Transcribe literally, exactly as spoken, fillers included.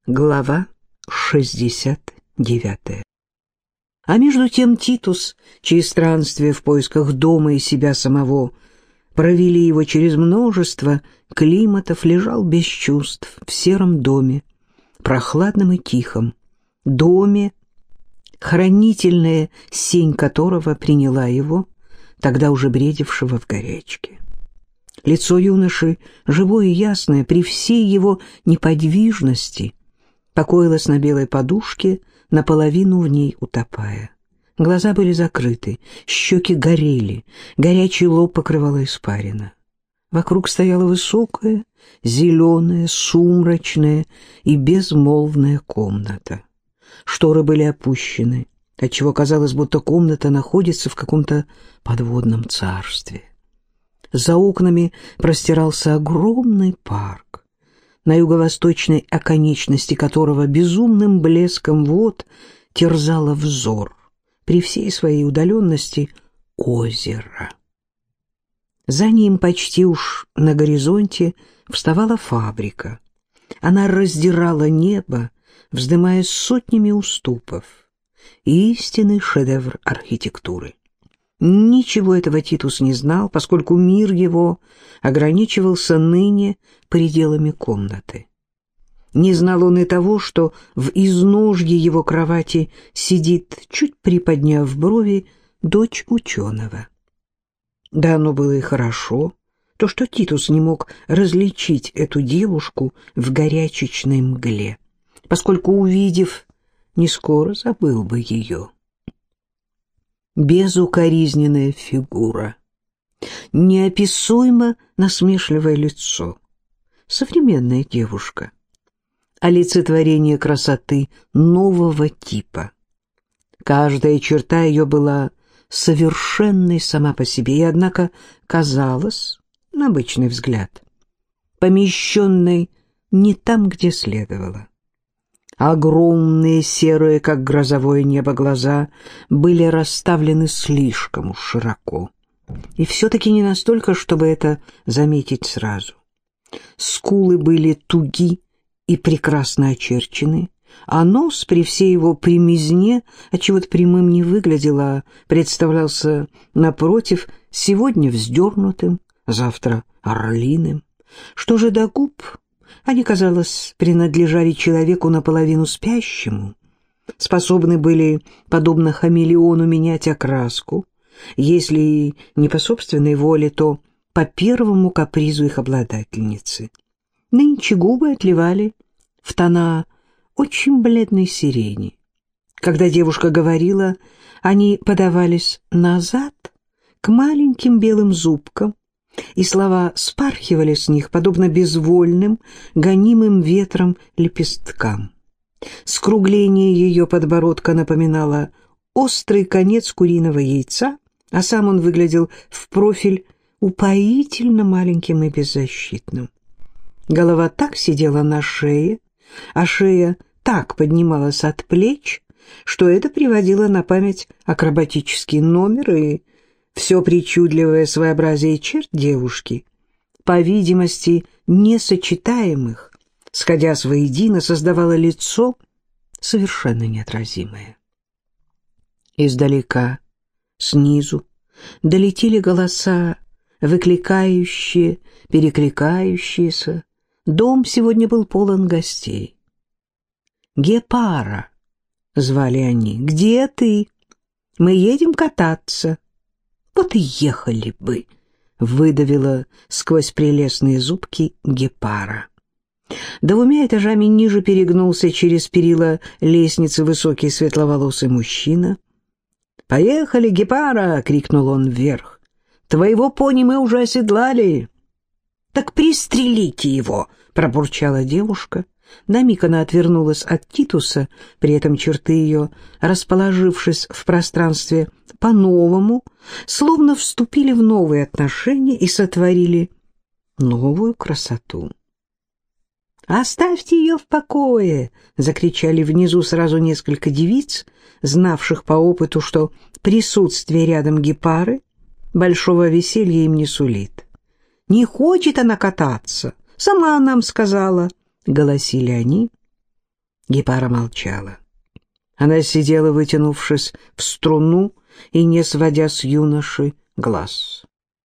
Глава шестьдесят девятая. А между тем Титус, чьи странствия в поисках дома и себя самого провели его через множество климатов, лежал без чувств в сером доме, прохладном и тихом, доме, хранительная сень которого приняла его, тогда уже бредившего в горячке. Лицо юноши, живое и ясное, при всей его неподвижности, покоилась на белой подушке, наполовину в ней утопая. Глаза были закрыты, щеки горели, горячий лоб покрывала испарина. Вокруг стояла высокая, зеленая, сумрачная и безмолвная комната. Шторы были опущены, отчего казалось, будто комната находится в каком-то подводном царстве. За окнами простирался огромный парк, на юго-восточной оконечности которого безумным блеском вод терзало взор при всей своей удаленности озеро. За ним почти уж на горизонте вставала фабрика. Она раздирала небо, вздымаясь сотнями уступов. Истинный шедевр архитектуры. Ничего этого Титус не знал, поскольку мир его ограничивался ныне пределами комнаты. Не знал он и того, что в изножье его кровати сидит, чуть приподняв брови, дочь ученого. Да, оно было и хорошо, то, что Титус не мог различить эту девушку в горячечной мгле, поскольку, увидев, не скоро забыл бы ее. Безукоризненная фигура, неописуемо насмешливое лицо, современная девушка, олицетворение красоты нового типа. Каждая черта ее была совершенной сама по себе, и, однако, казалась, на обычный взгляд, помещенной не там, где следовало. Огромные серые, как грозовое небо, глаза были расставлены слишком уж широко. И все-таки не настолько, чтобы это заметить сразу. Скулы были туги и прекрасно очерчены, а нос при всей его прямизне отчего-то прямым не выглядел, а представлялся, напротив, сегодня вздернутым, завтра орлиным. Что же до губ? Они, казалось, принадлежали человеку наполовину спящему, способны были, подобно хамелеону, менять окраску, если не по собственной воле, то по первому капризу их обладательницы. Нынче губы отливали в тона очень бледной сирени. Когда девушка говорила, они подавались назад к маленьким белым зубкам, и слова спархивали с них, подобно безвольным, гонимым ветром лепесткам. Скругление ее подбородка напоминало острый конец куриного яйца, а сам он выглядел в профиль упоительно маленьким и беззащитным. Голова так сидела на шее, а шея так поднималась от плеч, что это приводило на память акробатический номер, и все причудливое своеобразие черт девушки, по видимости, несочетаемых, сходясь воедино, создавало лицо совершенно неотразимое. Издалека, снизу, долетели голоса, выкликающие, перекликающиеся. Дом сегодня был полон гостей. «Гепара!» — звали они. «Где ты? Мы едем кататься». «Вот и ехали бы!» — выдавила сквозь прелестные зубки Гепара. Двумя этажами ниже перегнулся через перила лестницы высокий светловолосый мужчина. «Поехали, Гепара!» — крикнул он вверх. «Твоего пони мы уже оседлали!» «Так пристрелите его!» — пробурчала девушка. На миг она отвернулась от Титуса, при этом черты ее, расположившись в пространстве по-новому, словно вступили в новые отношения и сотворили новую красоту. «Оставьте ее в покое!» — закричали внизу сразу несколько девиц, знавших по опыту, что присутствие рядом Гепары большого веселья им не сулит. «Не хочет она кататься, сама нам сказала», — голосили они. Гепара молчала. Она сидела, вытянувшись в струну и не сводя с юноши глаз.